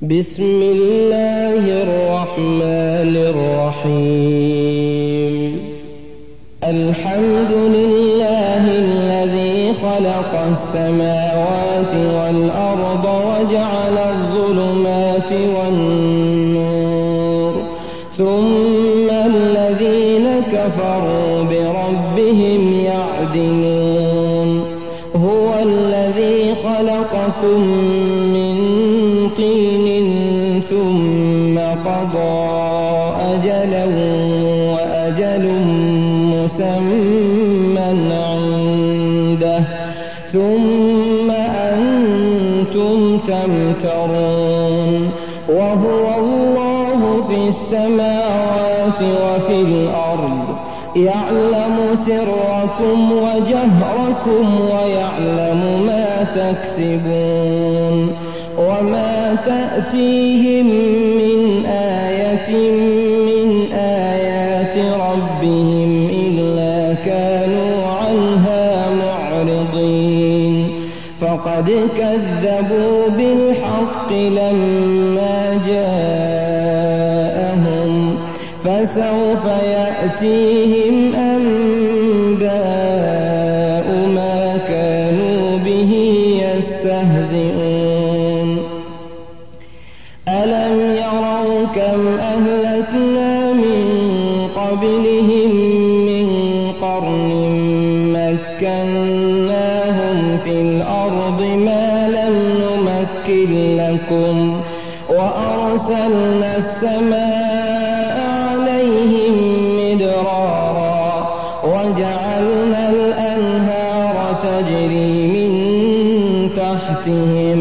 بسم الله الرحمن الرحيم. الحمد لله الذي خلق السماوات والأرض وجعل الظلمات والنور، ثم الذين كفروا بربهم يعدلون. هو الذي خلقكم من طين ثم قضى أجلا وأجل مسمى عنده، ثم أنتم تمترون. وهو الله في السماوات وفي الأرض، يعلم سركم وجهركم ويعلم ما تكسبون. وما تأتيهم من آية من آيات ربهم إلا كانوا عنها معرضين. فقد كذبوا بالحق لما جاءهم، فسوف يأتيهم أنباء ما كانوا به يستهزئون. ألم يروا كم أهلكنا من قبلهم من قرن مكناهم في الأرض ما لم نمكن لكم، وأرسلنا السماء عليهم مدرارا، وجعلنا الأنهار تجري من تحتهم،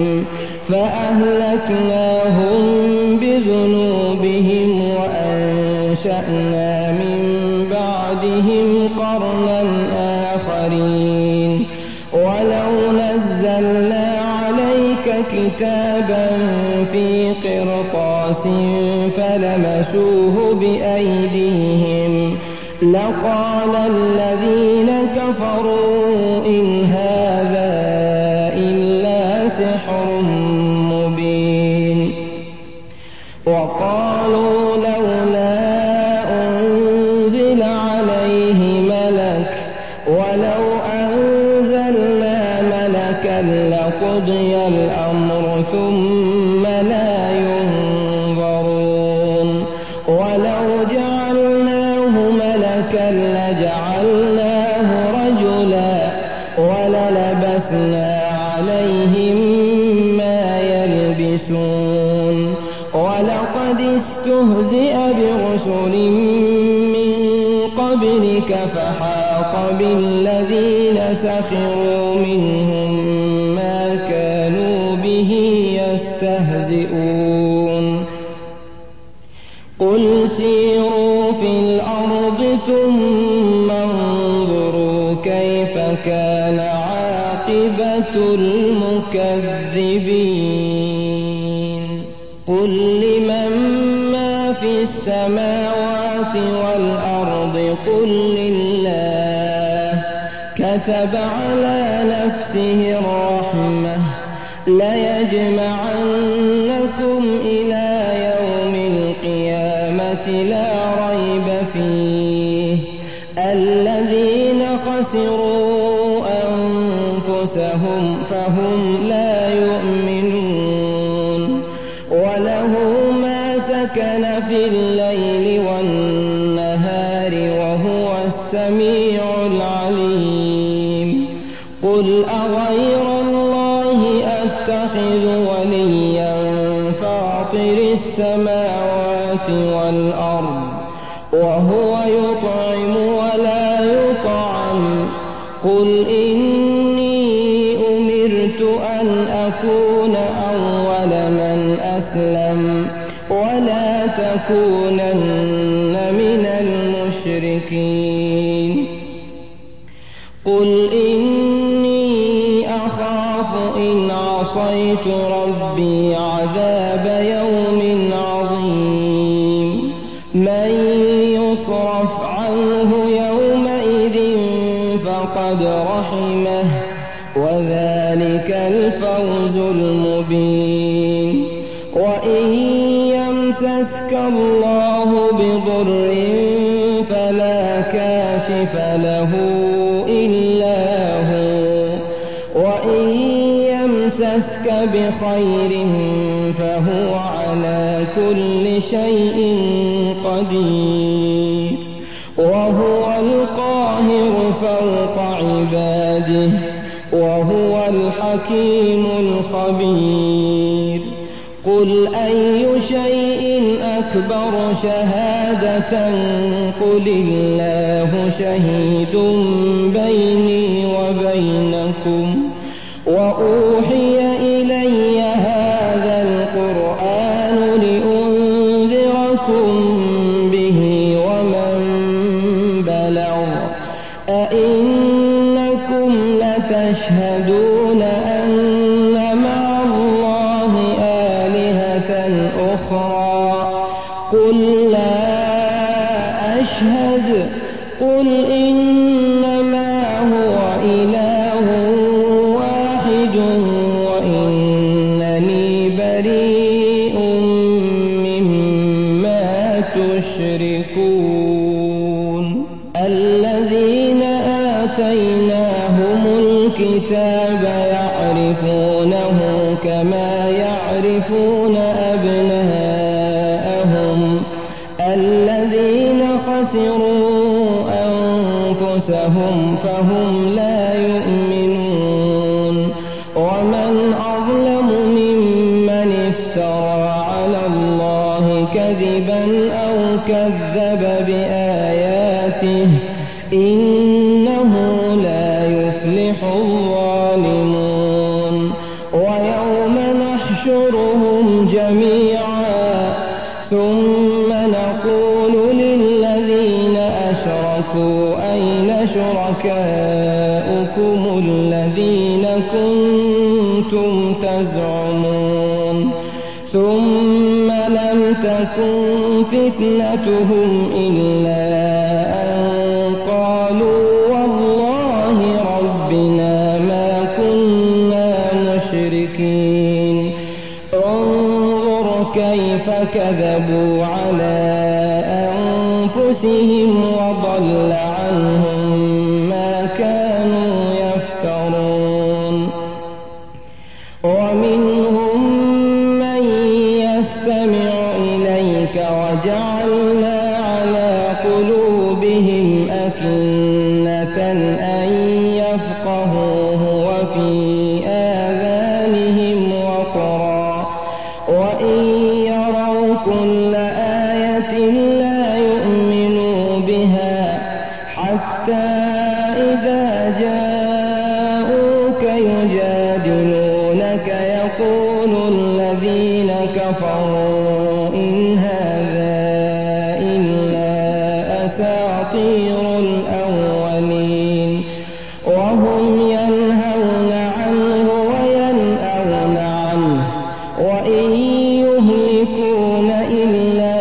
فأهلكناهم بذنوبهم وأنشأنا من بعدهم قرنا آخرين. ولو نزلنا عليك كتابا في قرطاس فلمسوه بأيديهم لقال الذين كفروا إن هذا إلا سحر مبين. وقالوا لولا أنزل عليه ملك، ولو أنزلنا ملكا لقضي الأمر ثم لا ينظرون. ولو جعلناه ملكا لجعلناه رجلا وللبسنا عليهم ما يلبسون. ولقد استهزئ برسل من قبلك فحاق بالذين سخروا منهم ما كانوا به يستهزئون. قل سيروا في الأرض ثم انظروا كيف كان عاقبة المكذبين. قل لمن ما في السماوات والأرض قل لله. كتب على نفسه الرحمة ليجمعنكم إلى يوم القيامة لا ريب فيه. الذين خسروا أنفسهم فهم لا يؤمنون. وله ما سكن في الليل والنهار وهو السميع العليم. قل أغير الله أتخذ وليا فاطر السماوات والأرض وهو يطعم ولا يطعم. قل إني أمرت أن أكون أول من أسلم ولا تكونن من المشركين. قل إني أخاف إن عصيت ربي عذاب يوم عظيم. من يصرف عنه يومئذ فقد رحمه وذلك الفوز المبين. وإن يمسسك الله بضر فلا كاشف له إلا هو، وإن يمسسك بخير فهو على كل شيء قدير، وهو القاهر فوق عباده، وهو الحكيم الخبير. قل أي شيء أكبر شهادة قل الله شهيد بيني وبينكم، وأوحي إلي هذا القرآن لأنذركم به ومن بلغ. أئنكم لتشهدون أن مع الله آلهة أخرى؟ قل لا أشهد. قل إنما هو إله واحد وإنني بريء مما تشركون. الذين آتيناهم الكتاب يعرفونه كما يعرفون أبناءهم، الذين خسروا أنفسهم فهم لا يؤمنون. ومن أظلم ممن افترى على الله كذبا أو كذب بآياته، إنه لا يفلح الظالمون. ويوم نحشرهم جميعا ثم نقول للذين أشركوا أين شركاؤكم الذين كنتم تزعمون؟ ثم لم تكن فتنتهم إلا أن قالوا والله ربنا ما كنا مشركين. انظر كيف كذبوا على أنفسهم وضل عنهم ما كانوا يفترون. ومنهم من يستمع إليك وجعلنا على قلوبهم أكنة أن يفقهوه وفي آذانهم وقرا، وإن يروا كل آية لا يؤمنوا بها، حتى إذا جاءوك يجادلونك يقول الذين كفروا إن هذا إلا أساطير الأولين، وهم ينهون عنه وينأون عنه، وإن يهلكون إلا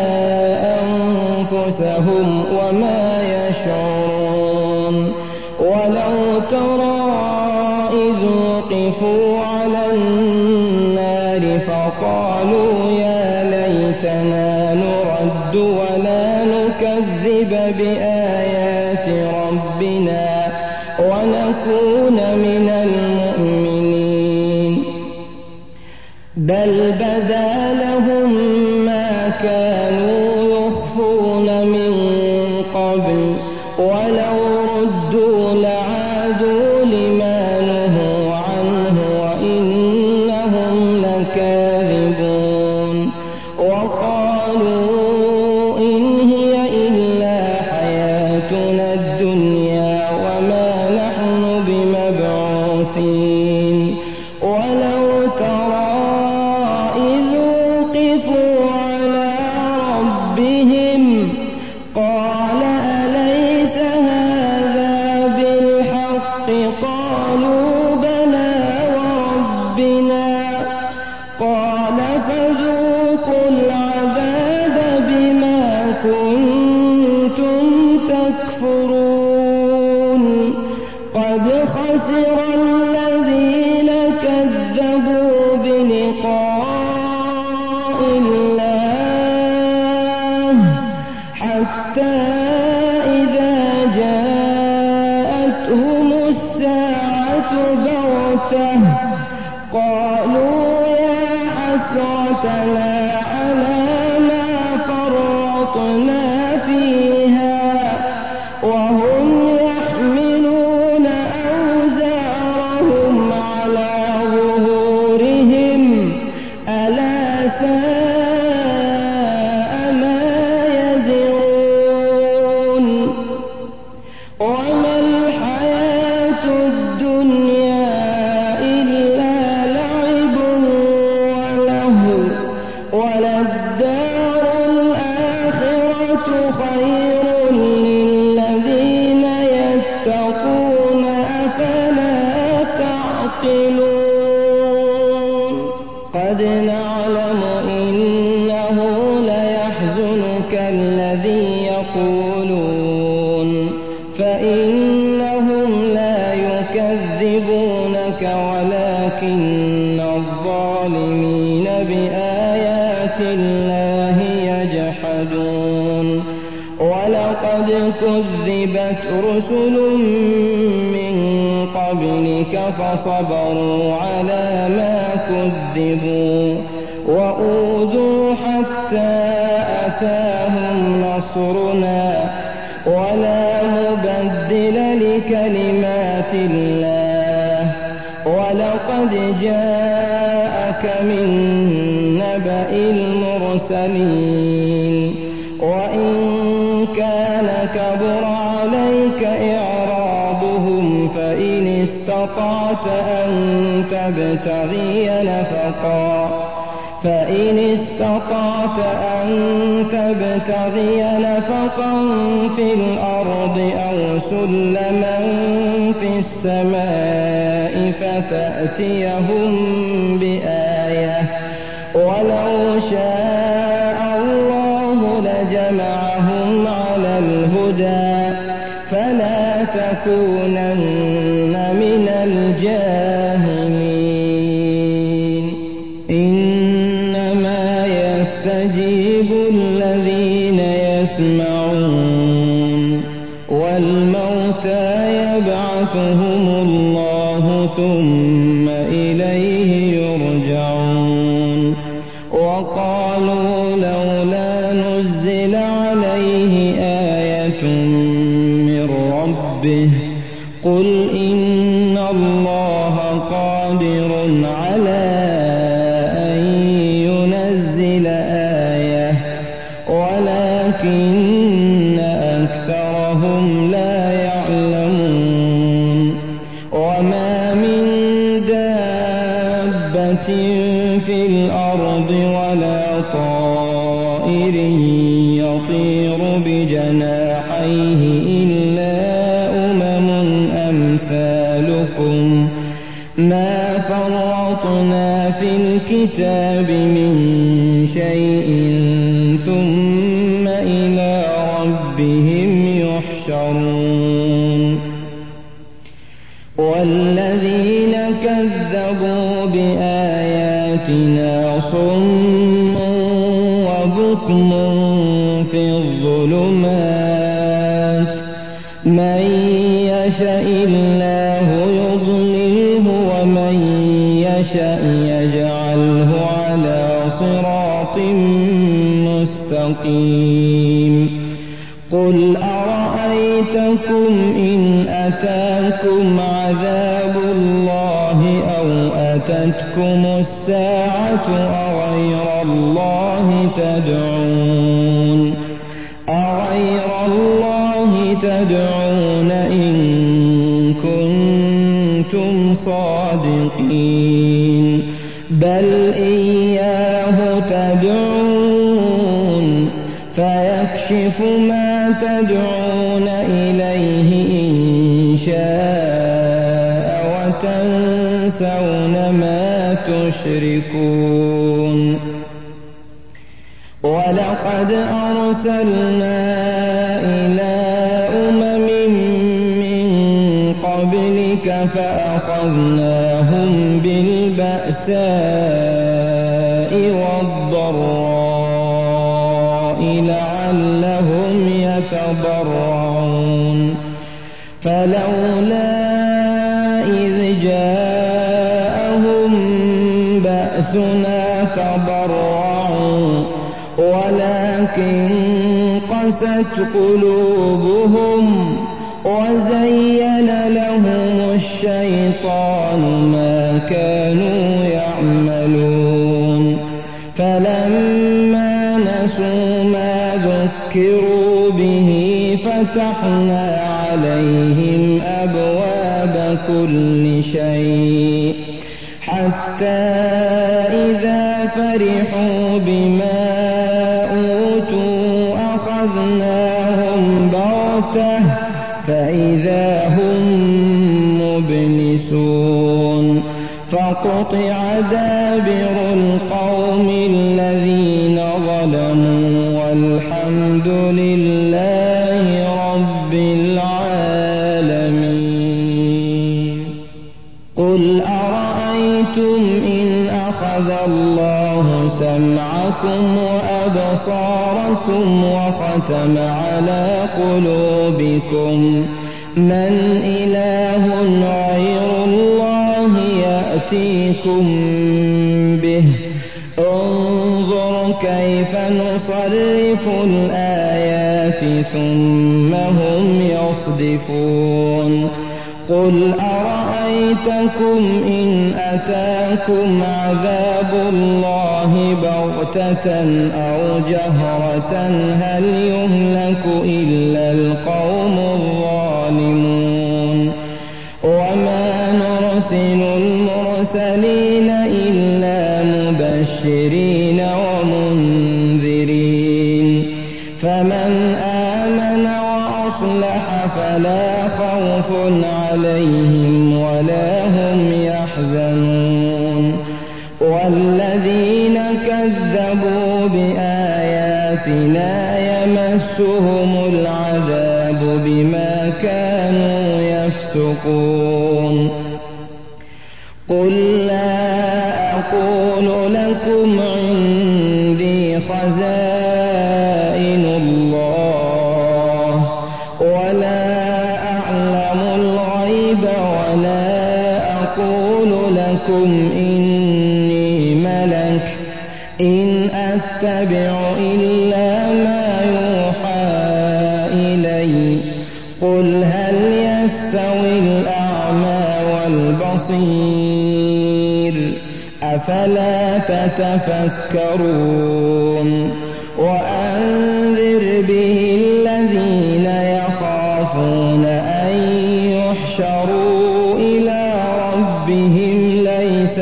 أنفسهم وما يشعرون. ولو ترى إذ وقفوا على النار فقالوا يا ليتنا نرد ولا نكذب بآيات ربنا ونكون من المؤمنين، بل بدا لهم ما كانوا يخفون من قبل، ولو ردوا لعادوا لما نهوا عنه وإنهم لكاذبون. وقالوا إن هي إلا حياتنا الدنيا وما نحن بمبعوثين. ولو ترى الله حتى إذا جاءتهم الساعة بغتة قالوا يا حسرتنا على ما فرطنا فيها وهم يحملون أوزارهم على ظهورهم ألا ساء ما يزرون وما الحياة الدنيا إلا لعب ولهو وللدار الآخرة خير للذين يتقون أفلا تعقلون قد نعلم إنه ليحزنك الذي يقولون فإنهم لا يكذبونك ولكن الظالمين بآيات الله يجحدون ولقد كذبت رسل من قبلك فصبروا على ما كذبوا وأوذوا حتى أتاهم نصرنا ولا مبدل لكلمات الله ولقد جاءك من نبأ المرسلين وإن كان كبر عليك إعراضهم فإن استطعت أن تبتغي نفقا في الأرض أو سلما في السماء فتأتيهم بآية ولو شاء الله لجمعهم على الهدى فلا تكونن من الجاهلين إنما يستجيب الذين يسمعون والموتى يبعثهم الله ثم إليه يرجعون وقالوا لولا نزل عليه آية من ربه قل إن الله قادر على أن ينزل آية ولكن أكثرهم لا يعلمون وما من دابة في الأرض ولا طائر يطير بجناحيه إلا أمم أمثالكم ما فرطنا في الكتاب من شيء ثم إلى ربهم يحشرون والذين كذبوا بآياتنا صم وبكم في الظلمات من يشاء الله يضلله ومن يشاء يجعله على صراط مستقيم قل أرأيتكم إن أتاكم عذاب الله أو أتتكم الساعة أغير الله تدعون إن كنتم صادقين بل إياه تدعون فيكشف ما تدعون إليه إن شاء وتنسون ما تشركون ولقد أرسلنا إلى أمم من قبلك فأخذناهم بالبأساء والضراء يتضرعون فلولا إذ جاءهم بأسنا تضرعوا ولكن قست قلوبهم وزين لهم الشيطان ما كانوا يعملون فلما نسوا ما ذكروا به فتحنا عليهم أبواب كل شيء حتى إذا فرحوا بما أوتوا أخذناهم بغتة فإذا هم مبلسون فقطع دابر القوم الذين ظلموا والحمد لله رب العالمين. قل أرأيتم إن أخذ الله سمعكم وأبصاركم وختم على قلوبكم من إله غير الله يأتيكم به انظر كيف نصرف الآيات ثم هم يصدفون. قل أرأيتكم إن أتاكم عذاب الله بغتة أو جهرة هل يهلك إلا القوم الظالمون وما نرسل المرسلين إلا مبشرين ومنذرين فمن آمن وأصلح فلا خوف عليهم ولا هم يحزنون والذين كذبوا بآياتنا يمسهم العذاب بما كانوا يفسقون. قل لا أقول لكم عندي خزائن الله ولا أعلم الغيب ولا أقول لكم إني ملك إن أتبع إلا ما يوحى إلي قل هل يستوي الأعمى والبصير أفلا تتفكرون. وأنذر به الذين يخافون أن يحشروا إلى ربهم ليس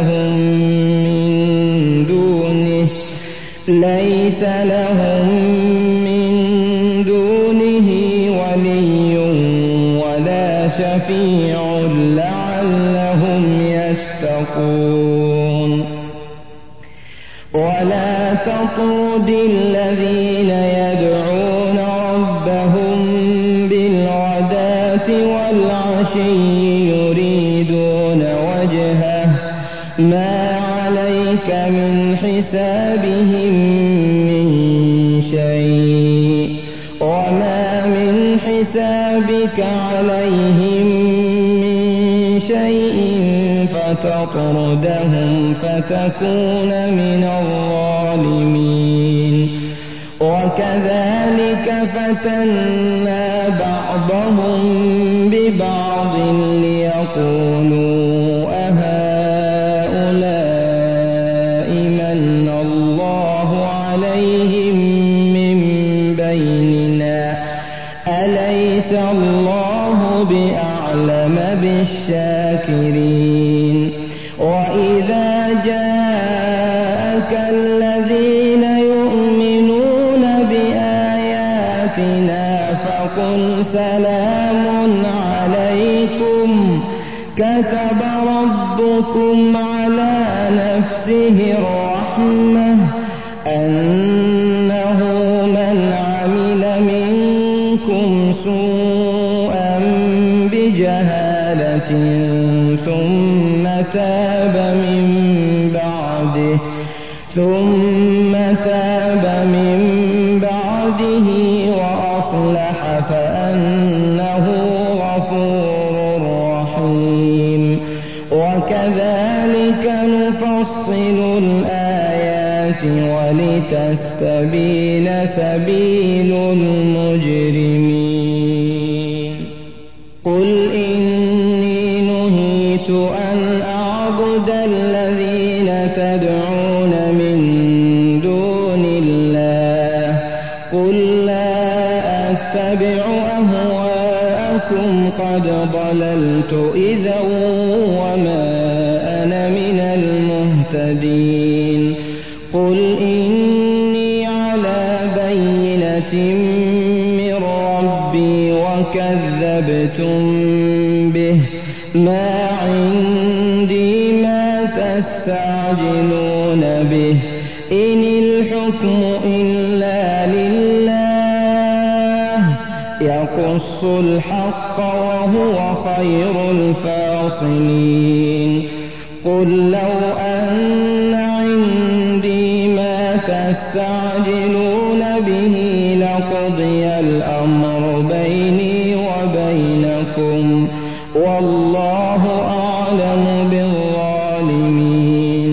لهم من دونه ولي ولا شفيع لعلهم يتقون. ولا تطرد الذين يدعون ربهم بالغداة والعشي يريدون وجهه ما عليك من حسابهم من شيء وما من حسابك عليهم من شيء فتطردهم فتكون من الظالمين. وكذلك فتنا بعضهم ببعض ليقولوا أهؤلاء من الله عليهم من بيننا أليس الله بأعلم بالشاكرين. وإذا جاءك الذين يؤمنون بآياتنا فقل سلام عليكم كتب ربكم على نفسه الرحمة أنه من عمل منكم سوءا بجهالة ثم تاب من بعده وأصلح ولتستبين سبيل المجرمين قل إني نهيت أن أعبد الذين تدعون من دون الله قل لا أتبع أهواءكم قد ضللت إذا وما أنا من المهتدين قل إني على بينة من ربي وكذبتم به ما عندي ما تستعجلون به إن الحكم إلا لله يقص الحق وهو خير الفاصلين قل لو أن عندي ما تستعجلون به لقضي الأمر بيني وبينكم والله أعلم بالظالمين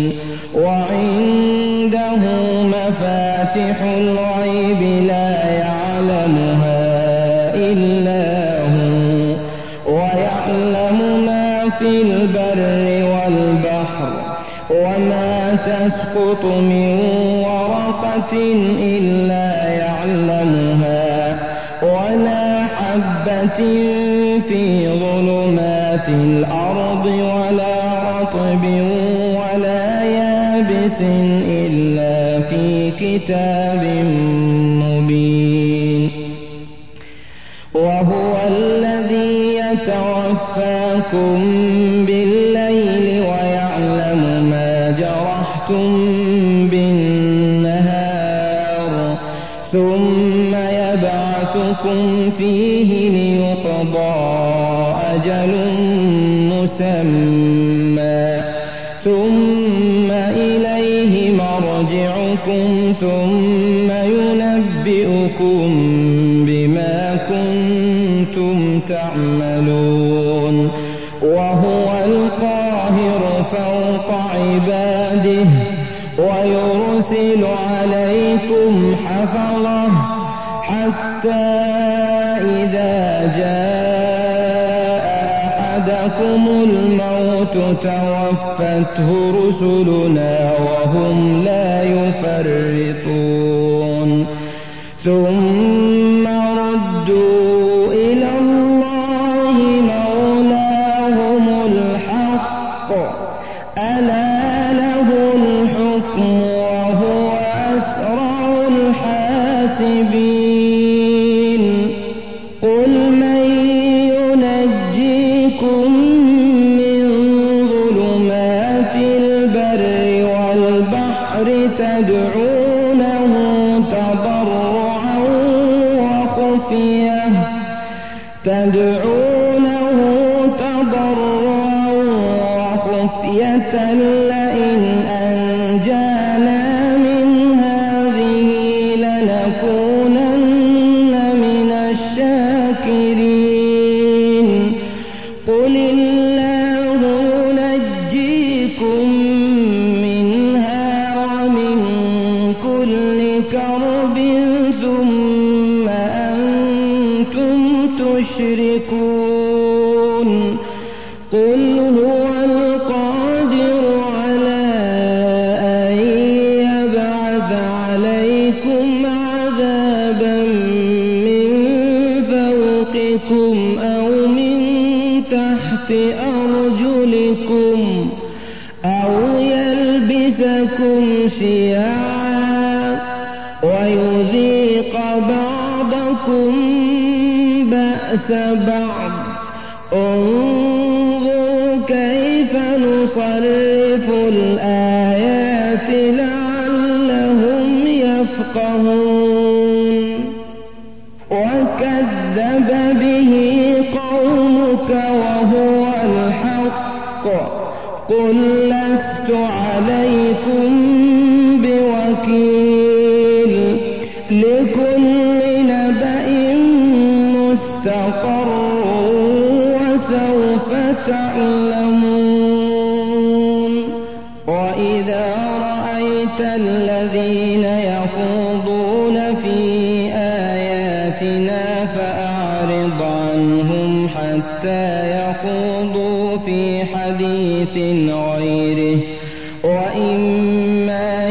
وعنده مفاتح الغيب لا يعلمها إلا هو ويعلم ما في البر والبحر وما تسقط من ورقة إلا يعلمها ولا حبة في ظلمات الأرض ولا رطب ولا يابس إلا في كتاب مبين وهو الذي يتوفاكم بالليل ويعلم ما جرحتم بالنهار ثم يبعثكم فيه ليقضى أجل مسمى ثم إليه مرجعكم ثم ينبئكم بما كنتم تعملون وهو القاهر فوق عباده ويرسل عليكم حفظه حتى إذا جاء أحدكم الموت توفته رسلنا وهم لا يفرطون ثم ردوا إلى الله مولاهم الحق ألا له الحكم وهو أسرع الحاسبين قل من ينجيكم من ظلمات البر والبحر تدعونه تضرعا وخفية لئن أنجانا من هذه لنكونن من الشاكرين قل الله ينجيكم منها ومن كل كرب ثم أنتم تشركون قل هو القادر على أن يبعث عليكم عذابا من فوقكم أو من تحت أرجلكم أو يلبسكم شيعا ويذيق بعضكم بأس بعض انظر كيف نصرف الآيات لعلهم يفقهون وكذب به قومك وهو الحق قل لست عليكم بوكيل لكل نبأ مستقر وسوف تعلمون وإذا رأيت الذين الذين يخوضون في آياتنا فأعرض عنهم حتى يخوضوا في حديث غيره، وإما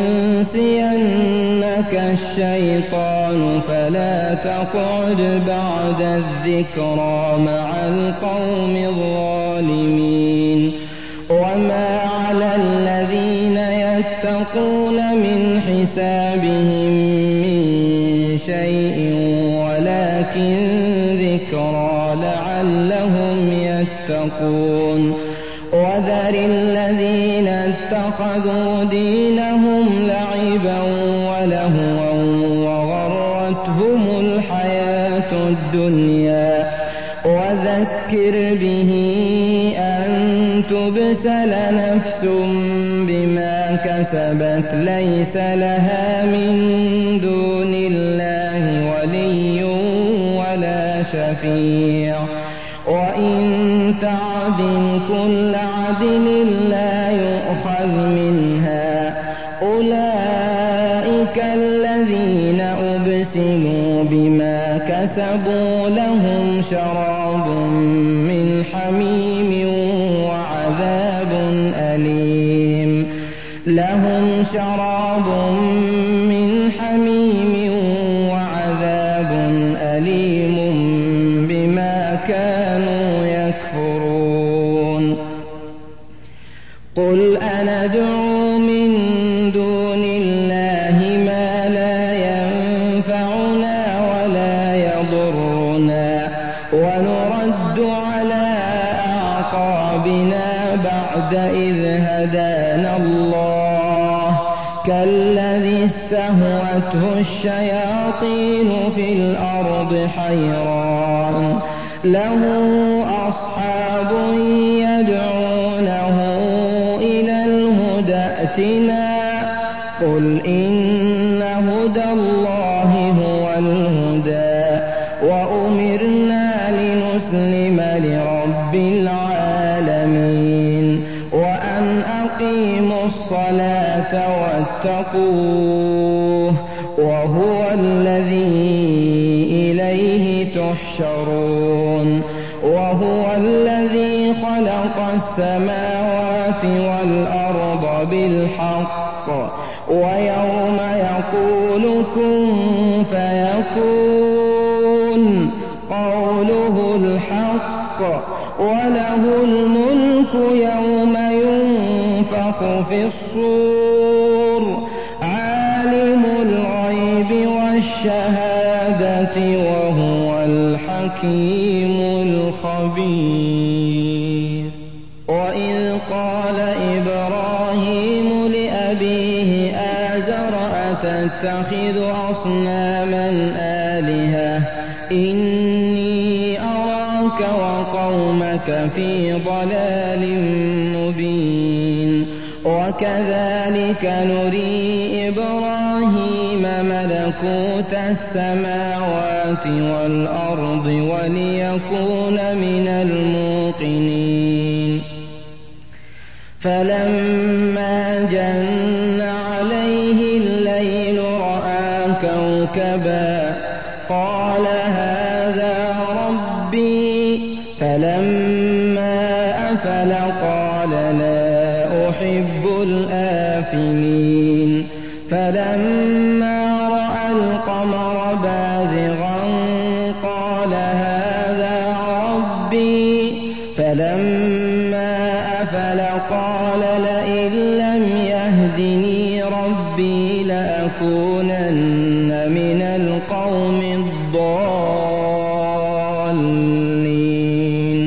ينسينك الشيطان فلا تقعد بعد الذكرى مع القوم الظالمين. وما على الذين يتقون من حسابهم من شيء ولكن ذكرى لعلهم يتقون. وذر الذين اتخذوا دينهم لعبا ولهوا وغرتهم الحياة الدنيا، وذكر به أن تبسل نفس بما كسبت ليس لها من دون الله ولي ولا شفيع، وإن تعدل كل عدل لا يؤخذ منها. أولئك الذين أبسلوا بما كسبوا لهم شراب من حميم وعذاب أليم، لهم شراب من حميم وعذاب أليم بما كانوا يكفرون. قل أندعو من دون الله ما لا ينفعنا ولا يضرنا ونرد على أعقابنا بعد إذ هدانا الله، كالذي استهوته الشياطين في الأرض حيران له أصحاب يدعونه إلى الهدى ائتنا، قل إن هدى الله هو الهدى، وأمرنا لنسلم لرب العالمين، وأن أقيموا الصلاة واتقوه وهو الذي إليه تحشرون. وهو الذي خلق السماوات والأرض بالحق، ويوم يقول كن فيكون قوله الحق، وله الملك يوم ينفخ في الصور، عالم الغيب والشهادة وهو الحكيم الخبير. وإذ قال إبراهيم لأبيه آزر أتتخذ أصناما آلهة إني أراك وقومك في ضلال مبين. وكذلك نري إبراهيم ملكوت السماوات والأرض وليكون من الموقنين. فلما جن عليه الليل رأى كوكبا قال هذا ربي، فلما أفل قال لا أحب الآفلين. فلما رأى القمر بازغا قال هذا ربي، فلما أفل قال لئن لم يهدني ربي لأكونن من القوم الضالين.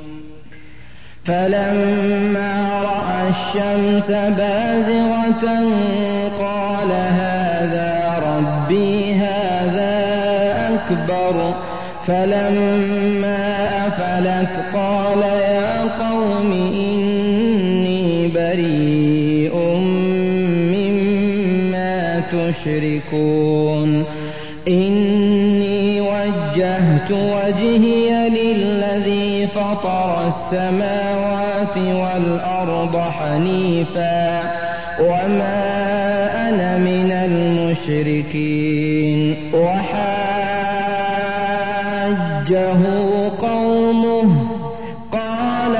فلما رأى الشمس بازغة قال هذا ربي هذا أكبر. فلما أفلت قال يا قوم إني بريء مما تشركون. إني وجهت وجهي للذي فطر السماوات والأرض حنيفا وما أنا من المشركين وحاجه قومه قال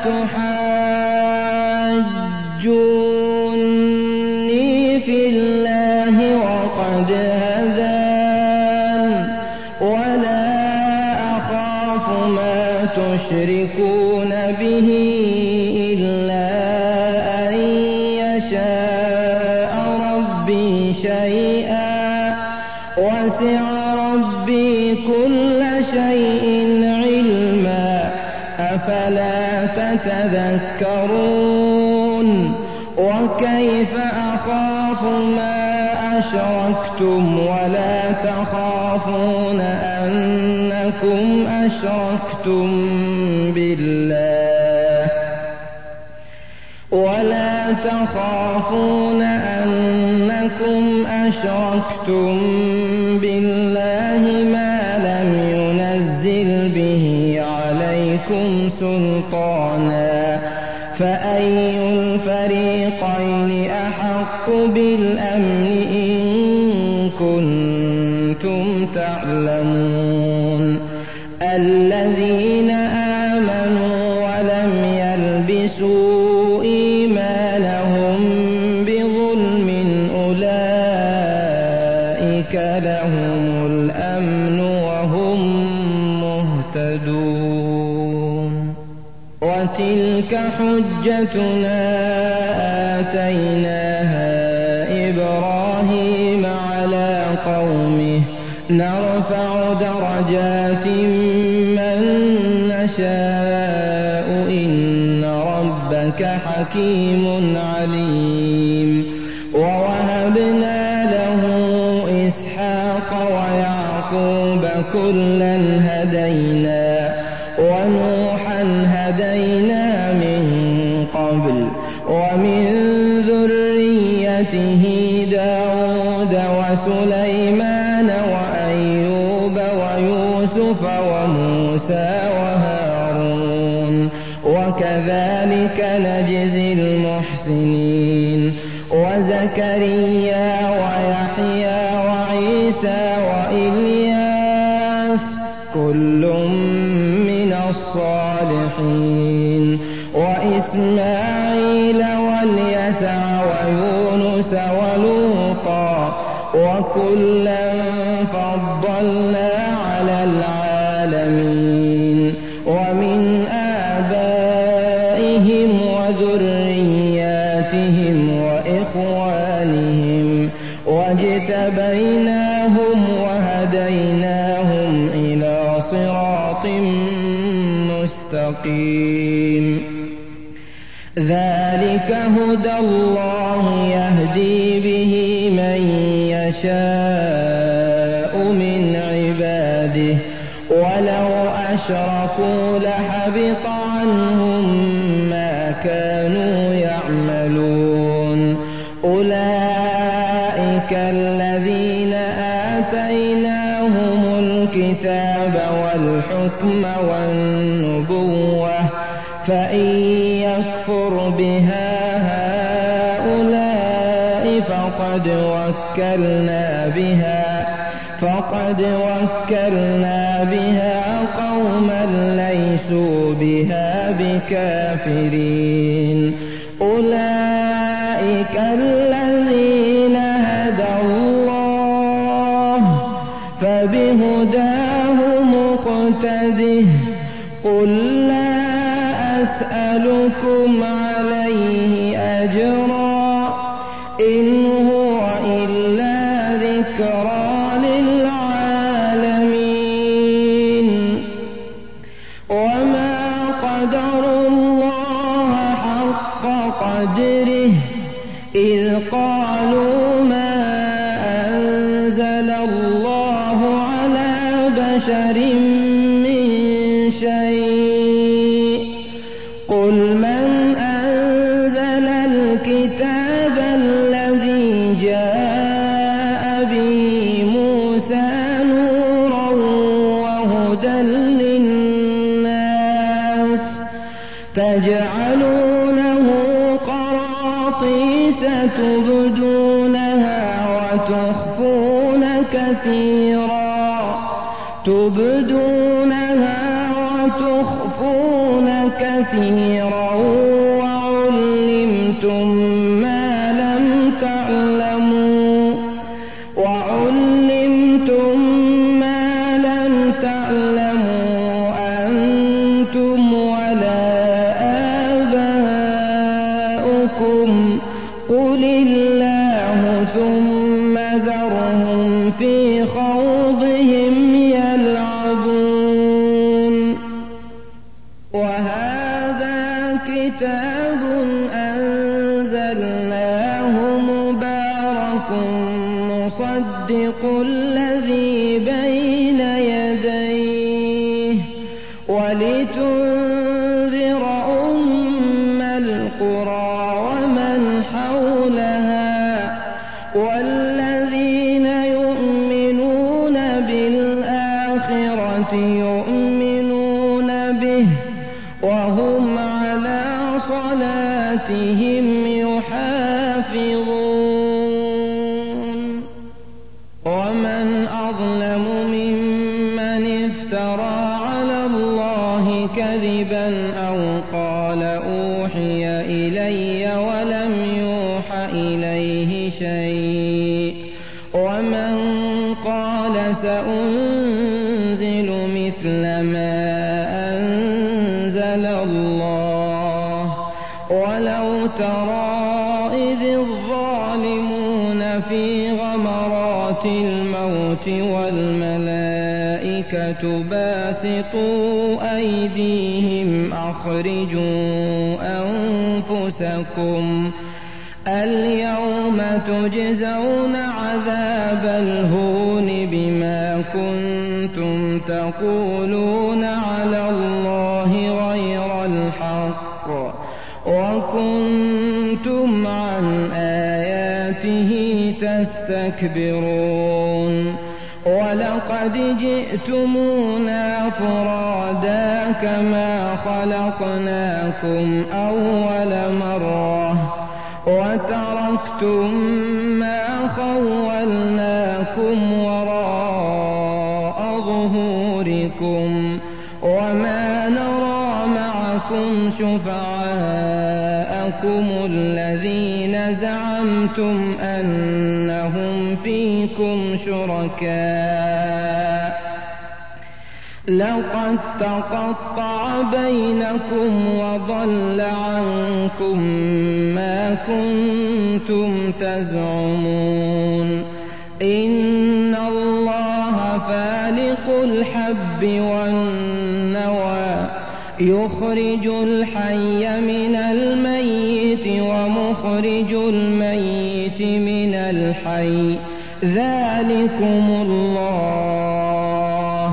أتحاجوني في الله وقد هدان ولا أخاف ما تشركون به إلا أن يشاء ربي شيئا وسع ربي كل شيء علما أفلا تتذكرون وكيف أخاف ما أشركتم ولا تخافون أنكم أشركتم بالله ما لم ينزل به عليكم سلطانا فأي الفريقين أحق بالأمن إن كنتم تعلمون الذين آمنوا ولم يلبسوا إيمانهم بظلم أولئك لهم الأمن وهم مهتدون وتلك حجتنا آتيناها إبراهيم على قومه نرفع درجات من نشاء إن ربك حكيم عليم ووهبنا له إسحاق ويعقوب كلا هدينا ونوحا هدينا من قبل ومن ذريته داود وسليمان وأيوب ويوسف وموسى وهارون وكذلك نجزي المحسنين وزكريا ويحيى وعيسى وإلياس كل من الصالحين وإسماعيل واليسع ويونس ولوطا وكلا فضلنا على العالمين ومن آبائهم وذرياتهم وإخوانهم واجتبيناهم وهديناهم إلى صراط مستقيم ذلك هدى الله يهدي به من يشاء من عباده ولو أشركوا لحبط عنهم ما كانوا يعملون أولئك الذين آتيناهم الكتاب والحكم والنبوة فإن يكفر بها هؤلاء فقد وكلنا بها قوما ليسوا بها بكافرين أولئك الذين هدى الله فبهداه مقتده قل لا أسألكم عليه أجرا إن هو إلا ذكرى للعالمين وما قدروا الله حق قدره إذ قالوا ما أنزل الله على بشر من شيء قل من أنزل الكتاب الذي جاء به موسى نورا وهدى للناس تجعلونه قراطيس تبدونها وتخفون كثيرا وعلمتم ما لم تعلموا أنتم ولا آباؤكم قل الله ثم ذرهم في خوضهم يلعبون. وهذا كتاب أنزلناه مبارك مصدق الذي بين يديه ولتنذر أم القرى ومن حولها والذين يؤمنون بالآخرة يؤمنون به وهم على صلاتهم يحافظون. ومن أظلم ممن افترى على الله كذبا أو قال أوحي إلي ولم يوح إليه شيء ومن قال سأنزل مثل ما أنزل الله. ولو ترى إذ الظالمون في غمرات الموت والملائكة باسطوا أيديهم أخرجوا أنفسكم اليوم تجزون عذاب الهون بما كنتم تقولون على الله غير الحق وكنتم عن آياته تستكبرون. ولقد جئتمونا فرادا كما خلقناكم أول مرة وتركتم ما خولناكم وراء ظهوركم وما نرى معكم شفعاءكم الذين زعمتم أنهم فيكم شركاء لقد تقطع بينكم وضل عنكم ما كنتم تزعمون. إن الله فالق الحب والنوى يخرج الحي من الميت ومخرج الميت من الحي ذلكم الله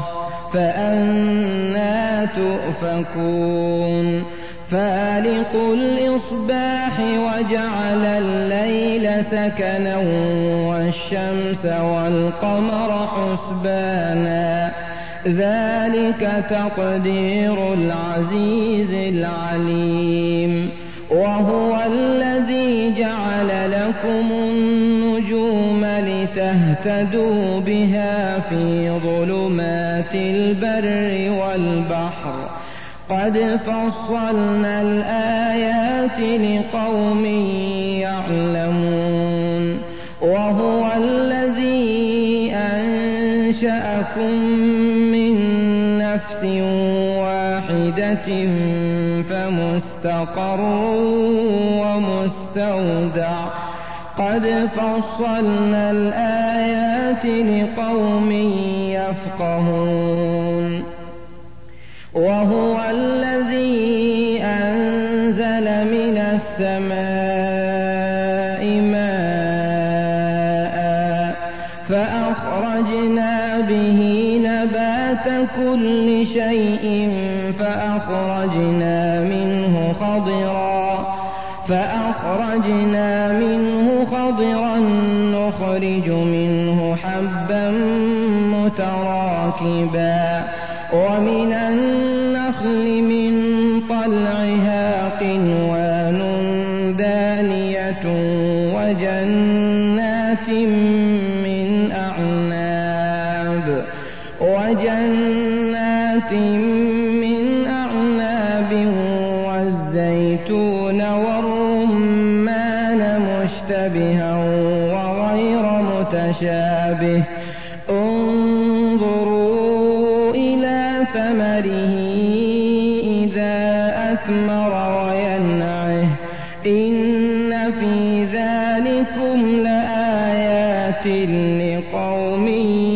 فأنى تؤفكون. فالق الإصباح وجعل الليل سكنا والشمس والقمر حسبانا ذلك تقدير العزيز العليم. وهو الذي جعل لكم النجوم لتهتدوا بها في ظلمات البر والبحر قد فصلنا الآيات لقوم يعلمون. وهو الذي أنشأكم من نفس واحدة فمستقر ومستودع قد فصلنا الآيات لقوم يفقهون. وهو الذي أنزل من السماء ماء فأخرجنا به نبات كل شيء فأخرجنا منه خضرا نخرج منه حبا متراكبا ومن النخل من طلعها قنوان دانية وجنات من أعناب والزيتون والرمان مشتبها وغير متشابه انظروا إلى ثمره إذا أثمر وينعه إن في ذلكم لآيات لقوم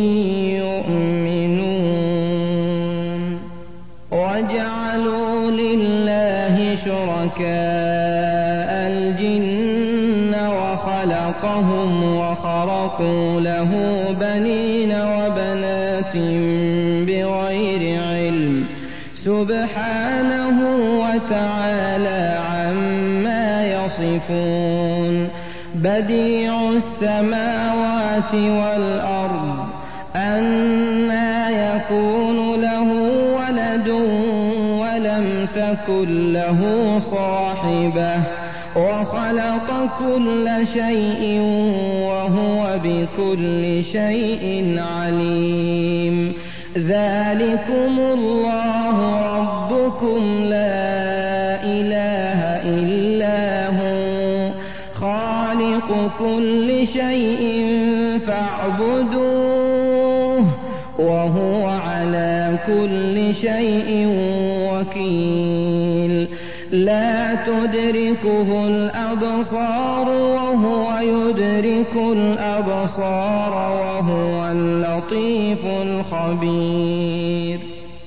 يؤمنون. وجعلوا لله شركاء الجن وخلقهم وخرقوا له بنين وبنات بغير علم سبحانه وتعالى عما يصفون. بديع السماوات والأرض أنى يكون له ولد ولم تكن له صاحبة وخلق كل شيء وهو بكل شيء عليم. ذلكم الله ربكم لا إله إلا هو خالق كل شيء فاعبدوه وهو على كل شيء وكيل. لا تدركه الأبصار وهو يدرك الأبصار وهو اللطيف الخبير.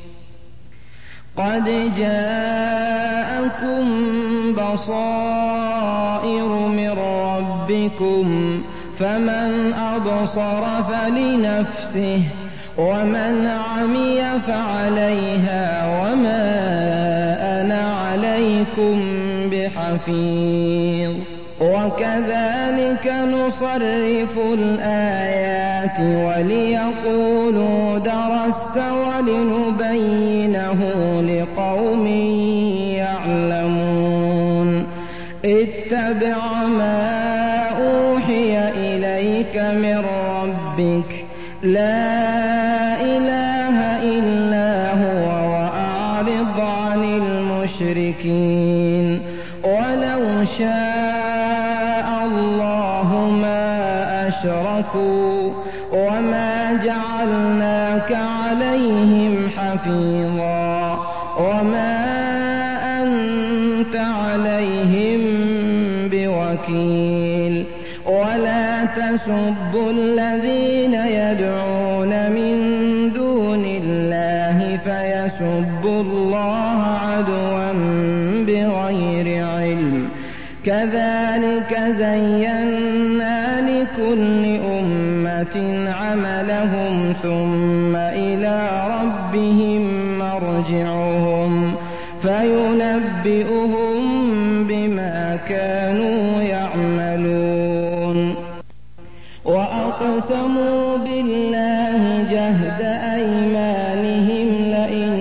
قد جاءكم بصائر من ربكم فمن أبصر فلنفسه ومن عمي فعليها وما أنا عليكم بحفيظ. وكذلك نصرف الآيات وليقولوا درست ولنبينه لقوم يعلمون. اتبع ما أوحي إليك من ربك لا إله إلا هو وأعرض عن المشركين. ولو شاء الله ما أشركوا وما جعلناك عليهم حفيظا وما أنت عليهم بوكيل. ولا تسبوا الذين يدعون من دون الله فيسبوا الله عدوا بغير علم. كذلك زينا لكل أمة عملهم ثم إلى ربهم مرجعهم فينبئهم بما كانوا يعملون. وأقسموا بالله جهد أيمانهم لئن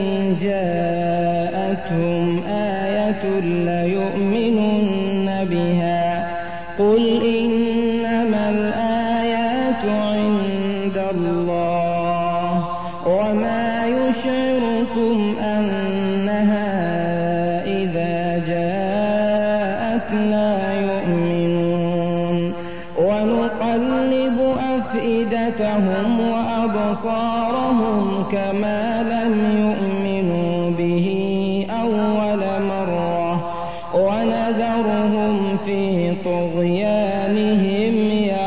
جاءتهم آية ليؤمنن بها قل إنما الآيات عند الله وما يشعركم أنها إذا جاءت لا يؤمنون. ونقلب أفئدتهم وأبصارهم كما لم يؤمنوا به أول مرة ونذرهم في طغيانهم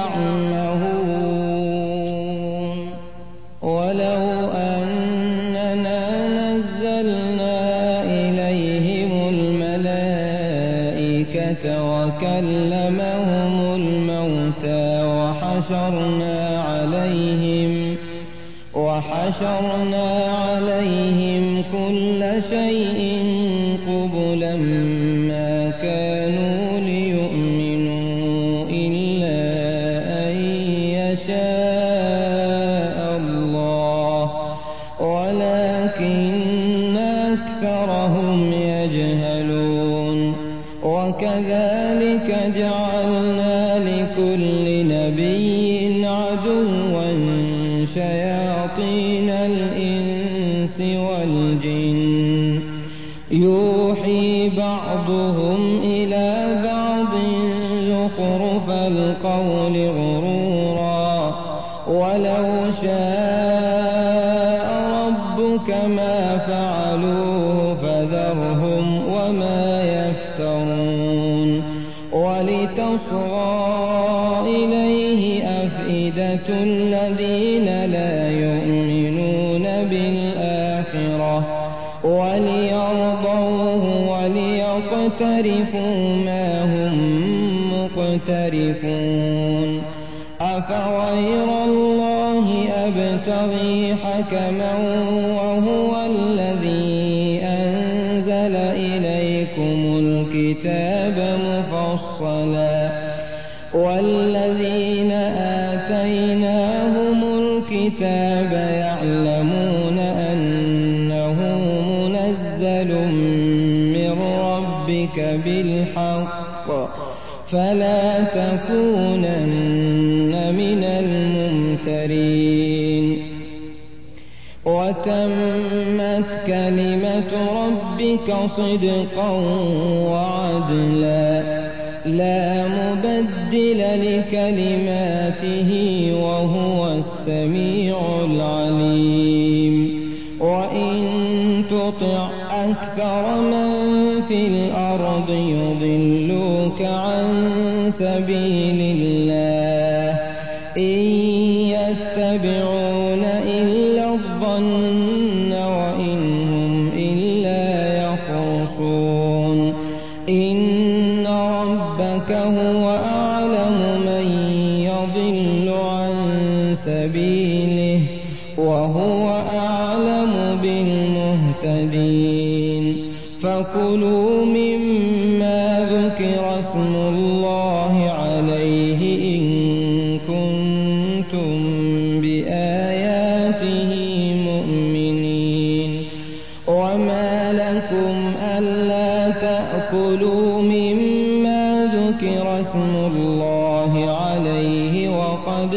يعمهون. ولو أننا نزلنا إليهم الملائكة وكلمهم الموتى وحشرنا عليهم كل شيء قبلا ما كانوا ليؤمنوا إلا أن يشاء الله ولكن أكثرهم يجهلون. وكذلك جعلنا لكل عدوا شياطين الإنس والجن يوحي بعضهم إلى بعض زخرف القول غرورا ولو شاء ربك ما فعلوه فذرهم وما يفترون ولتصغى إليه أفئدة الذين لا يؤمنون بالآخرة وليرضوه وليقترفوا ما هم مقترفون أفغير الله أبتغي حكما وهو الذي أنزل إليكم الكتاب مفصلا والذين آتيناهم الكتاب يعلمون أنه منزل من ربك بالحق فلا تكونن من الممترين وتمت كلمة ربك صدقا وعدلا لا مبدل لكلماته وهو السميع العليم وإن تطع أكثر من في الأرض يضلوك عن سبيل الله إن يتبعون إلا الظن وإن هم إلا يخرصون إن ربك هو أعلم من يضل عن سبيله وهو أعلم بالمهتدين فكلوا مما ذكر اسم الله عليه إن كنتم بآياته مؤمنين وما لكم ألا تأكلوا مما ذكر اسم الله عليه وقد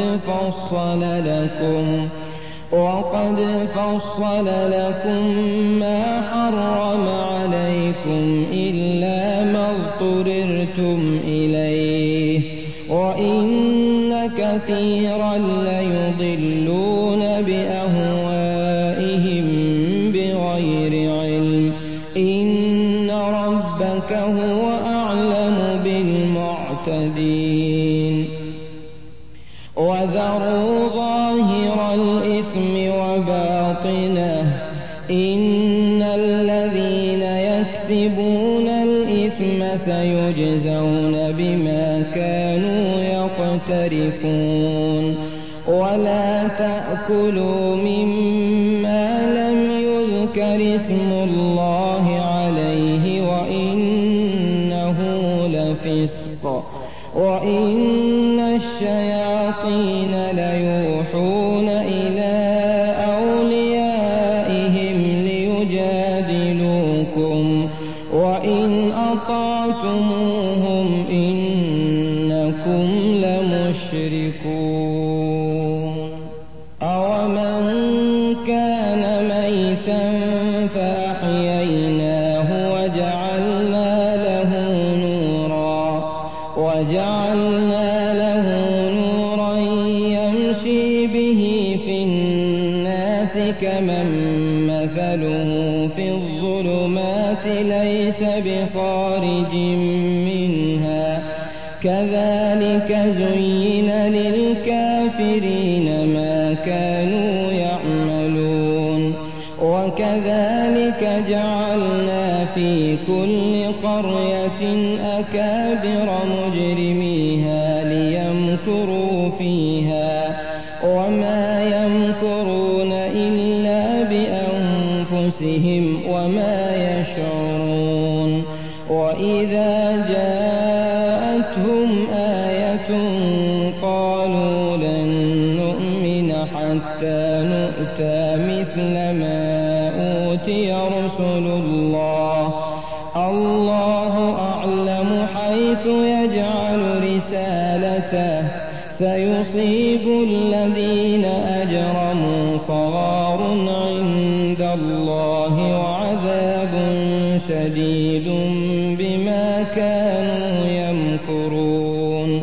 فصل لكم ما حرم عليكم إلا ما اضطررتم إليه وإن كثيرا ليضلون بأهوائهم بغير علم إن ربك هو أعلم بالمعتدين وذروا ظاهر الإثم وباطنه إن الذين يكسبون الإثم سيجزون بما كانوا يقترفون ولا تأكلوا مما لم يذكر اسم الله عليه وإنه لفسق وإن الشياطين ليوحون إلى أوليائهم ليجادلوكم وإن أطعتموهم إنكم لمشركون أومن كان ميتا فأحييناه وجعلنا له نورا يمشي به في الناس كمن مثله في الظلمات ليس بخارج منها كذلك زين للكافرين ما كانوا يعملون وكذلك جعلنا في كل قرية أكابر مجرميها ليمكروا فيها وما يمكرون إلا بأنفسهم وما يشعرون وإذا جاءتهم آية قالوا لن نؤمن حتى نؤتى مثل ما أوتي رسل الله الله أعلم حيث يجعل رسالته سيصيب الذين أجرموا صغار عند الله وعذاب شديد بما كانوا يمكرون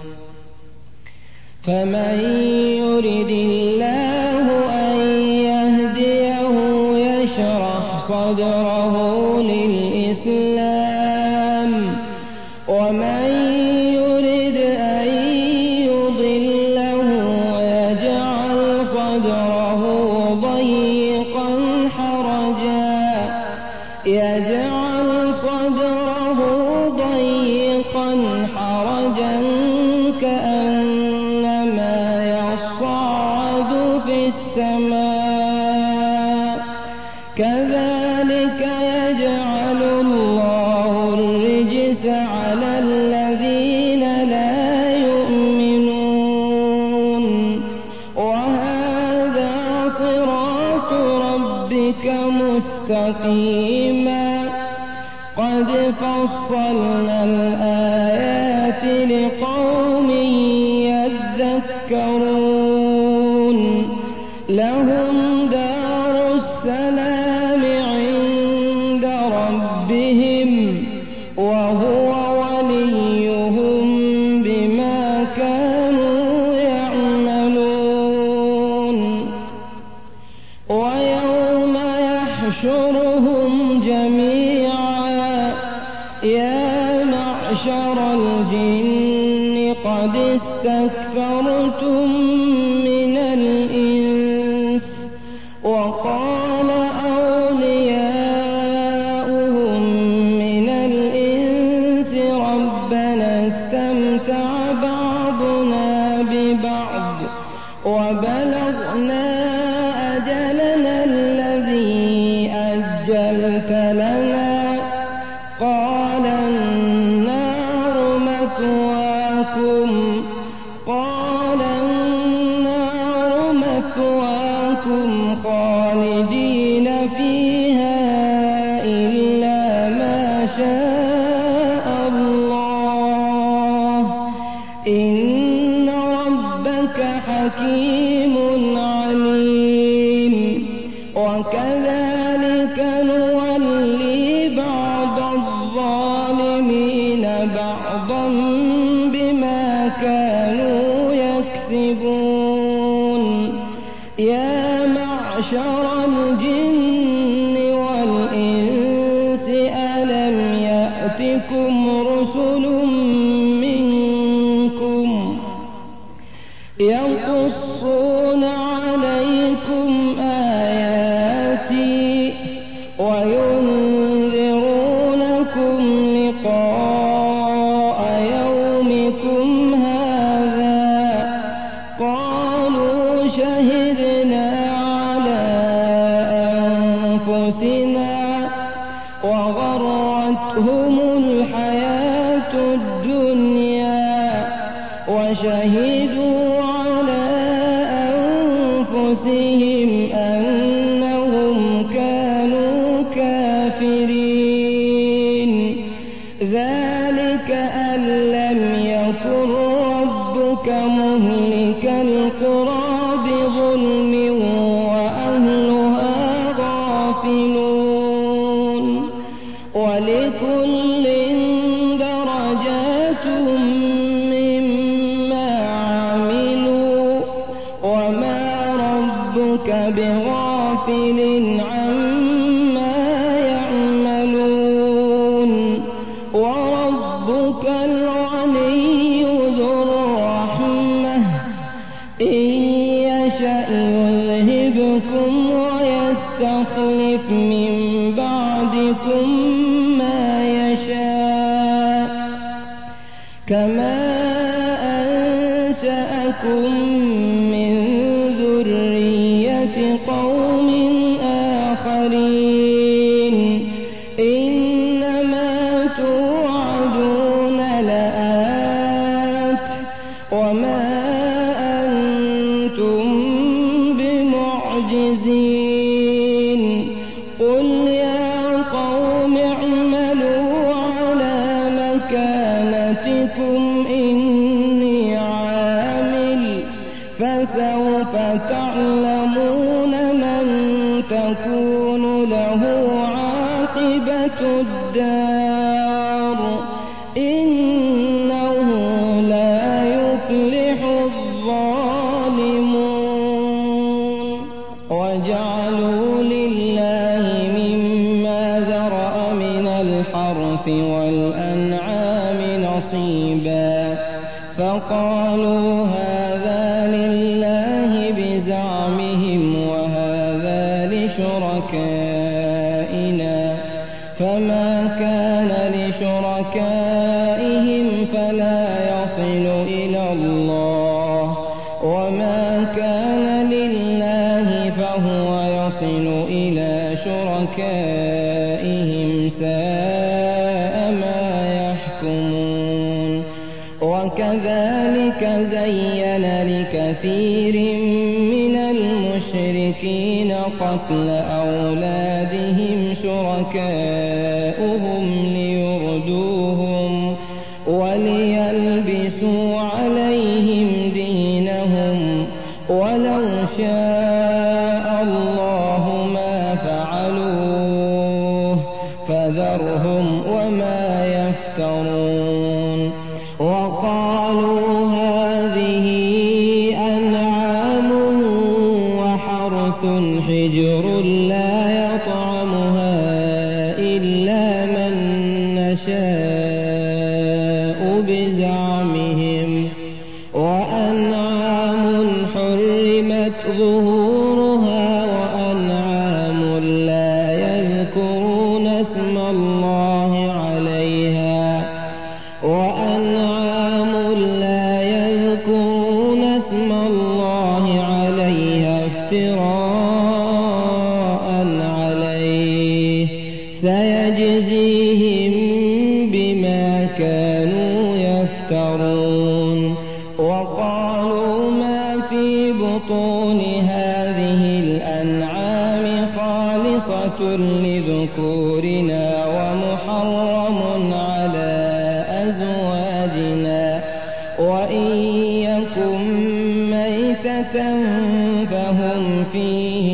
فمن يرد الله أن يهديه يشرح صدره للإسلام ومن يرد أن يضله يجعل صدره ضيقا حرجا كأنما يصعد في السماء كذلك يجعل الله الرجس على الذين لا يؤمنون وهذا صراط ربك مستقيما قد فصلنا الآيات لقوم يذكرون لهم دار السلام عند ربهم وهو وليهم بما كانوا يعملون ويوم يحشرهم جميعا يا معشر الجن قد استكثرتم من الإنس وقال أولياؤهم من الإنس ربنا استمتع بعضنا ببعض وبلغنا أجلنا الذي أجلت لنا قال النار مثواكم خالدين فيها إلا ما شاء الله إن ربك حكيم عليم وكذلك نولي بعض الظالمين بعضا بما كانوا يكسبون يا معشر الجن والإنس ألم يأتكم رسل منكم يقصون عليكم آياتي وينذرونكم لقاء يومكم هذا قالوا شهدنا على أنفسنا وغرتهم الحياة الدنيا وشهدوا على أنفسهم أنهم كانوا كافرين ذلك أن لم يكن ربك مهلك القرى بظلم وأهلها غافلون ولكل درجات مما عملوا وما ربك بغافل عما يعملون وربك الغني ذو الرحمة إن يشأ يذهبكم ويستخلف من بعدكم ما يشاء كما أنشأكم من ذرية قوم آخرين إنما توعدون لآت وما أنتم بمعجزين قل يا قوم اعملوا على مكانتكم إني عامل فسوف تعلمون من تكون له عاقبة الدار إنه لا يفلح الظالمون وجعلوا لله مما ذرأ من الحرث والأنعام نصيبا فقالوا هذا لله بزعمهم وهذا لشركائنا فما كان لشركائهم فلا يصل إلى الله وما كان لله فهو يصل إلى شركائهم ساء ما يحكمون وكذلك زين لكثير من المشركين قتل أولادهم شركاؤهم ليردوهم وليلبسوا عليهم دينهم ولو شاء الله ما فعلوه فذرهم وما يفترون وقالوا هذه أنعام وحرث حجر لا يطعمها إلا من نشاء بزعمهم وأنعام حرمت ظهورها وأنعام لا يذكرون اسم الله عليها افتراء عليه سيجزيهم بما كانوا يفترون وقالوا ما في بطون هذه الأنعام خالصة لذكورنا ومحرم على أزواجنا وإن يكن ميتة فهم فيه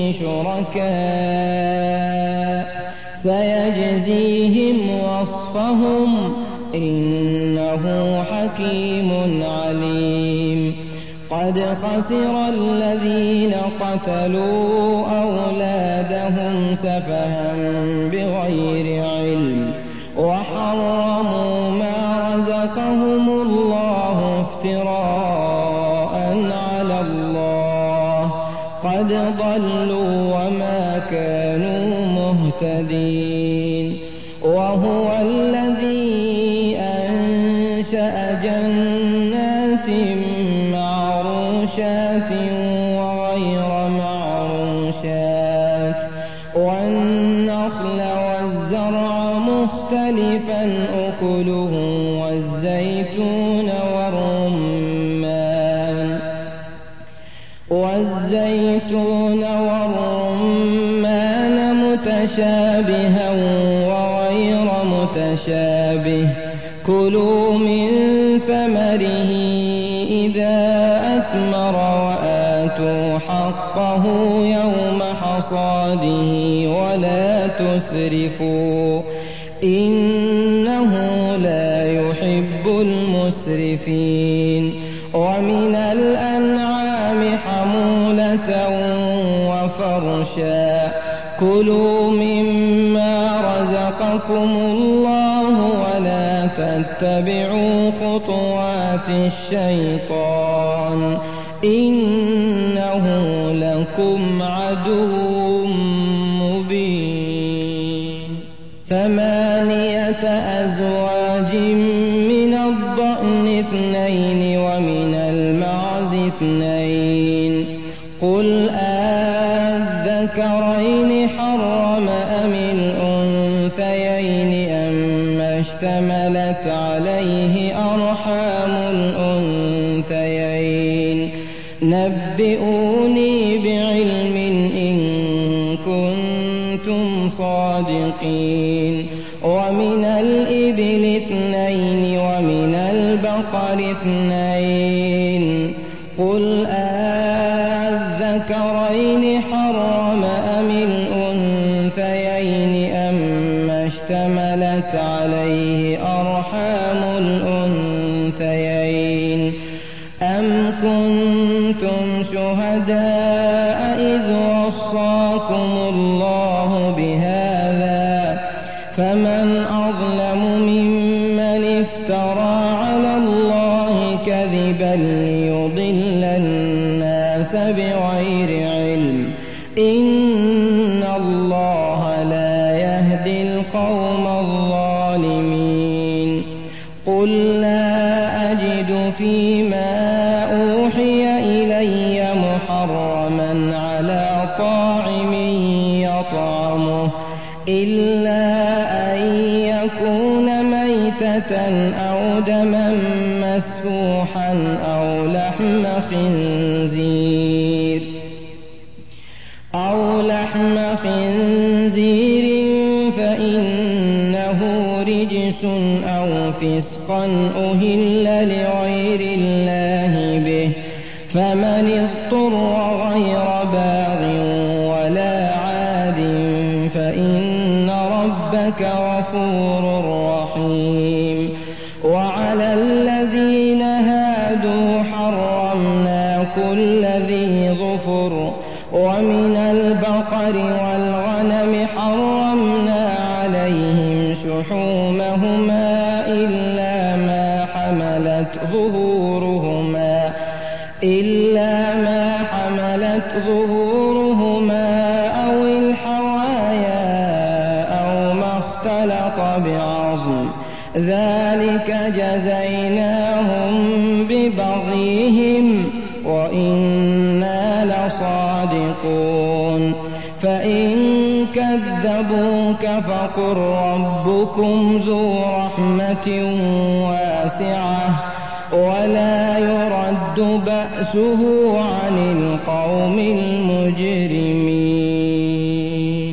شركاء سيجزيهم وصفهم إنه حكيم عليم قد خسر الذين قتلوا أولادهم سفها بغير علم وحرموا ما رزقهم الله افتراء على الله قد ضلوا وما كانوا مهتدين وهو الذي أنشأ جنات معروشات وغير معروشات والنخل والزرع مختلفا أكله والزيتون والرمان متشابها وغير متشابه كلوا من ثمره إذا أثمر وآتوا حقه يوم حصاده ولا تسرفوا إنه لا يحب المسرفين ومن الأنعام حمولة وفرشا كلوا مما رزقكم الله ولا تتبعوا خطوات الشيطان إنه لكم عدو مبين 8 أزواج من الضأن 2 ومن المعز 2 قل أذكرين حرم أم الأنثيين أما اشتملت عليه أرحام الأنثيين نبئوني بعلم إن كنتم صادقين ومن الإبل 2 ومن البقر 2 قل الذكرين حرم أم الأنثيين أما اشتملت عليه أرحام الأنثيين أم كنتم شهداء إذ وصاكم الله بهذا فمن أظلم ممن افترى على الله كذبا ليضل الناس بغير علم إن الله لا يهدي القوم الظالمين قل لا أجد فيما أوحي إلي محرما على طاعم يطعمه إلا أن يكون ميتة أو دما مسفوحا أو لحم خنزير فإنه رجس أو فسقا أهل لغير الله به فمن اضطر غير باغ ولا عاد فإن ربك غفور رحيم وعلى الذين هادوا حرمنا كل ذي ظفر ومن البقر والغنم حرمنا عليهم شحومهما إلا ما حملت ظهورهما أو الحوايا أو ما اختلط بعظم ذلك جزيناهم ببغيهم وإنا لصادقون فإن كذبوك فقل ربكم ذو رحمة واسعة ولا يرد بأسه عن القوم المجرمين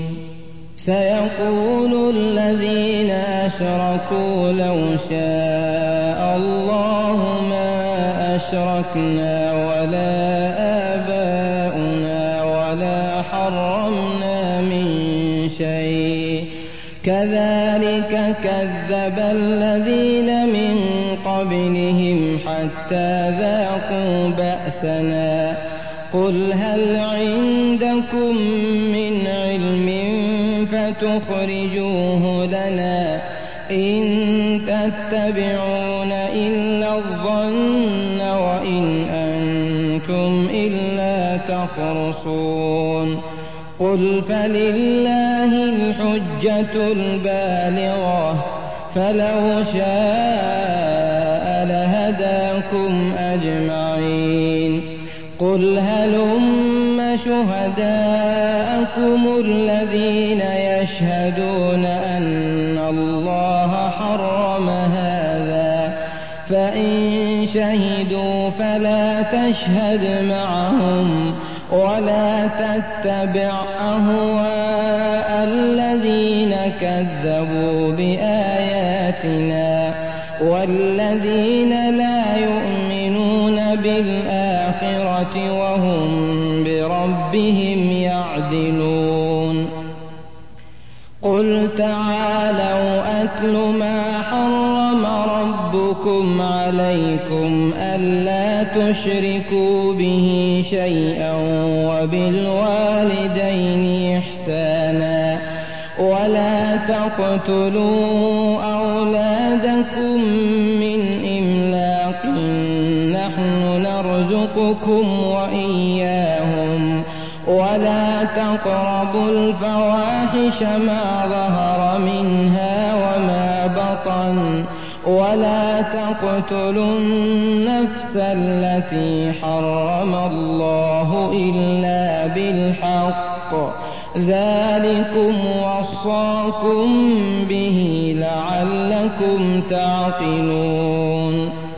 سيقول الذين أشركوا لو شاء الله ما أشركنا ولا آباؤنا ولا حرمنا من شيء كذلك كذب الذين من قبلهم حتى ذاقوا بأسنا قل هل عندكم من علم فتخرجوه لنا إن تتبعون إلا الظن وإن أنتم إلا تخرصون قل فلله الحجة البالغة فلو شاء لهداكم أجمعين قل هلم شهداءكم الذين يشهدون أن الله حرم هذا فإن شهدوا فلا تشهد معهم ولا تتبع أهواء الذين كذبوا بآياتنا والذين لا يؤمنون بالآخرة وهم بربهم يعدلون قل تعالوا أتل ما حرم ربكم عليكم ألا تشركوا به شيئا وبالوالدين إحسانا ولا تقتلوا أولادكم من إملاق نحن نرزقكم وإياهم ولا تقربوا الفواحش ما ظهر منها وما بطن ولا تقتلوا النفس التي حرم الله إلا بالحق ذلكم وصاكم به لعلكم تعقلون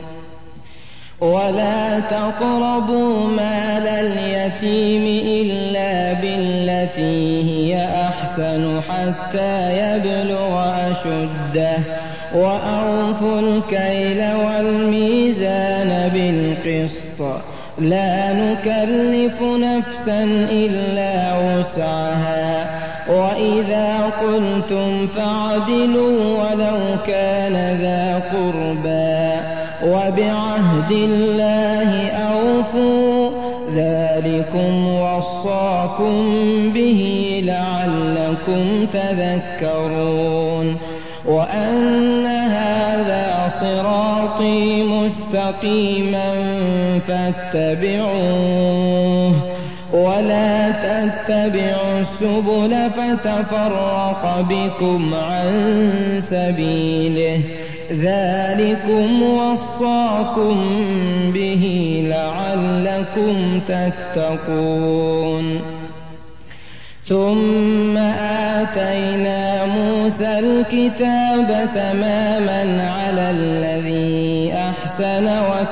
ولا تقربوا مال اليتيم إلا بالتي هي أحسن حتى يبلغ أشده وأوفوا الكيل والميزان بالقسط لا نكلف نفسا إلا وسعها وإذا قلتم فاعدلوا ولو كان ذا قربى وبعهد الله أوفوا ذلكم وصاكم به لعلكم تذكرون وأن هذا صراطي مستقيما فاتبعوه ولا تتبعوا السبل فتفرق بكم عن سبيله ذلكم وصاكم به لعلكم تتقون ثم آتينا موسى الكتاب تماما على الذي أحسن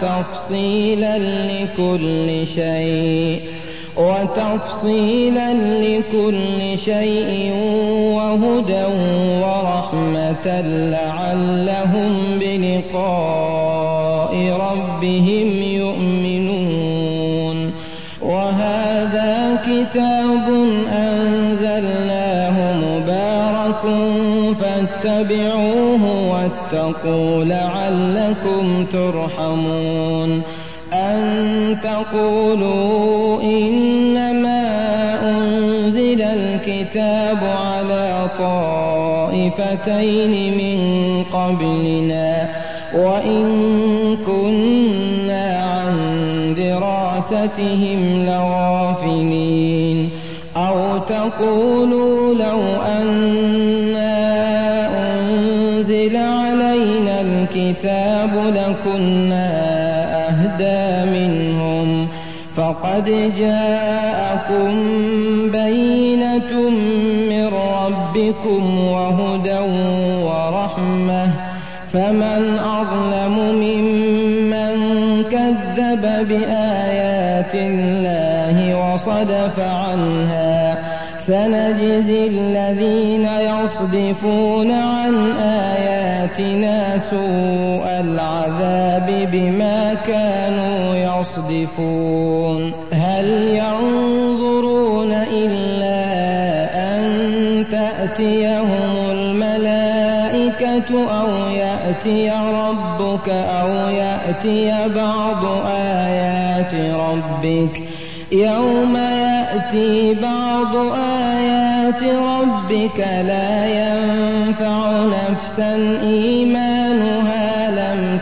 وتفصيلا لكل شيء وهدى ورحمة لعلهم بلقاء ربهم يؤمنون وهذا كتاب أنزلناه مبارك فاتبعوه واتقوا لعلكم ترحمون أن تقولوا إنما أنزل الكتاب على طائفتين من قبلنا وإن كنا عن دراستهم لغافلين أو تقولوا لو أنا أنزل علينا الكتاب لكنا أهدى منهم فقد جاءكم بينة من ربكم وهدى ورحمة فمن أظلم ممن كذب بآيات الله وصدف عنها سنجزي الذين يصدفون عن آياتنا سوء العذاب بما كانوا يصدفون هل ينظرون إلا أن تأتيهم الملائكة أو يأتي ربك أو يأتي بعض آيات ربك يوم يأتي بعض آيات ربك لا ينفع نفسا إيمانها لم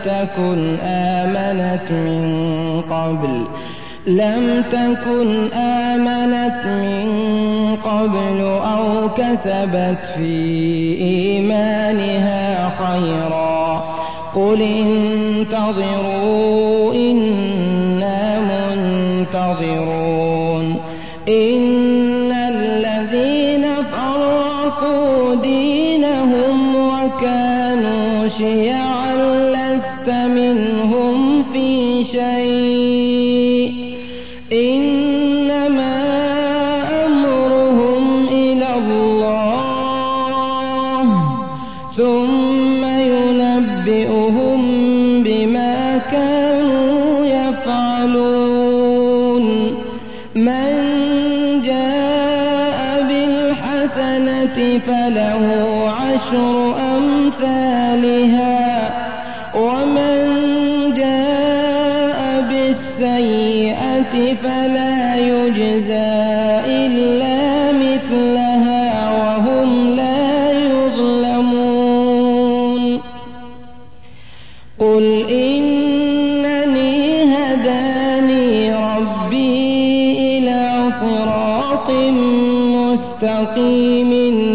تكن آمنت من قبل أو كسبت في إيمانها خيرا قل انتظروا إنا منتظرون إن الذين فرقوا دينهم وكانوا شيعا لست منهم في شيء إنما أمرهم إلى الله ثم ينبئهم بما كانوا يفعلون من جاء بالحسنة فله عشر أمثالها ومن جاء بالسيئة فلا يجزى إلا مثلها وهم لا يظلمون قل إنني هداني ربي إلى صراط مستقيم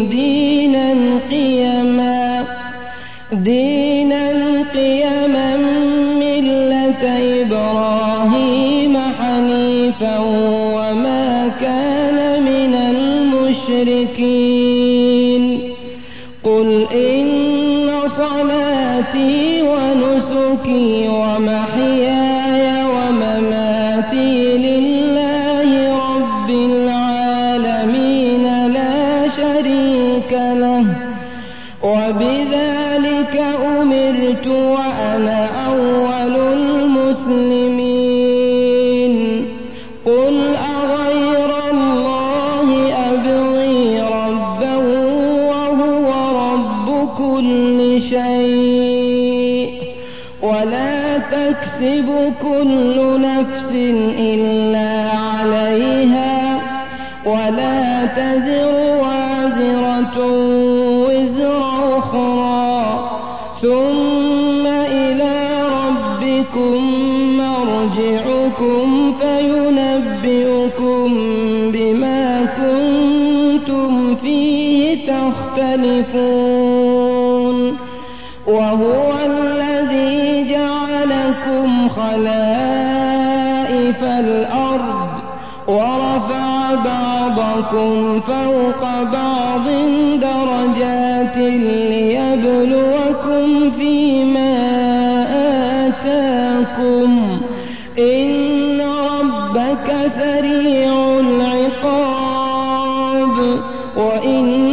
دينا قيما ملة إبراهيم حنيفا وما كان من المشركين قل إن صلاتي ونسكي ومحياي ومماتي لله رب العالمين لا شريك له وبذلك أمرت وأنا أول المسلمين كل نفس إلا عليها ولا تزر وازرة وزر أخرى ثم إلى ربكم مرجعكم فينبئكم بما كنتم فيه تختلفون وهو الذي جعلكم خلائف الأرض ورفع بعضكم فوق بعض درجات ليبلوكم فيما آتاكم إن ربك سريع العقاب وإن